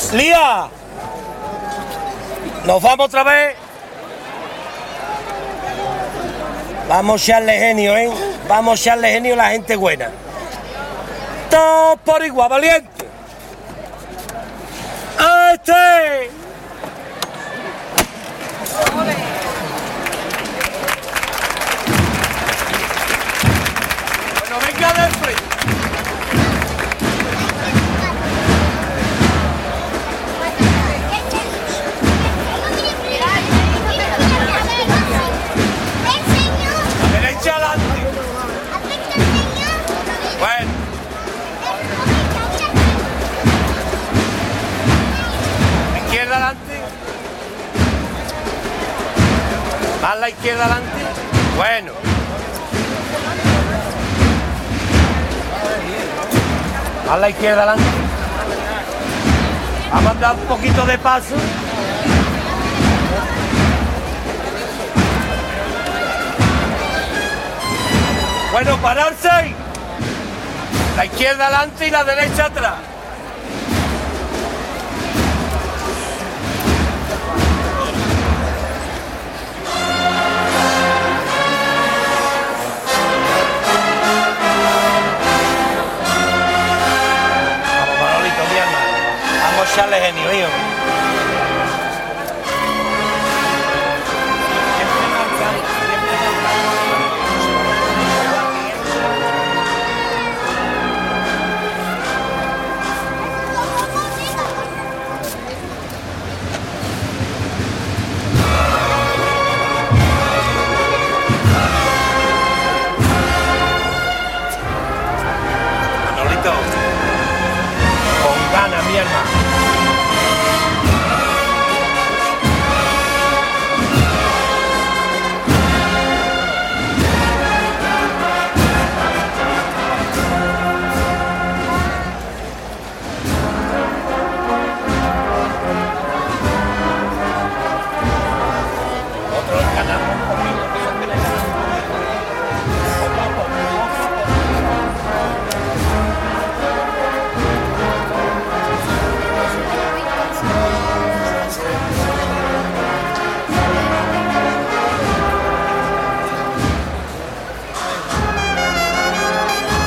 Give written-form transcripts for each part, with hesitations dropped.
Lía, nos vamos otra vez. Vamos a echarle genio, ¿eh? Vamos a echarle genio a la gente buena. Todos por igual, valiente. ¡A este! Bueno, venga del frente. A la izquierda adelante. Bueno. A la izquierda adelante. Vamos a dar un poquito de paso. Bueno, pararse. La izquierda adelante y la derecha atrás. Echarle genio, hijo. Manolito, con ganas, mi hermano.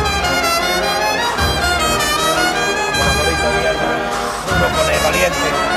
Valiente.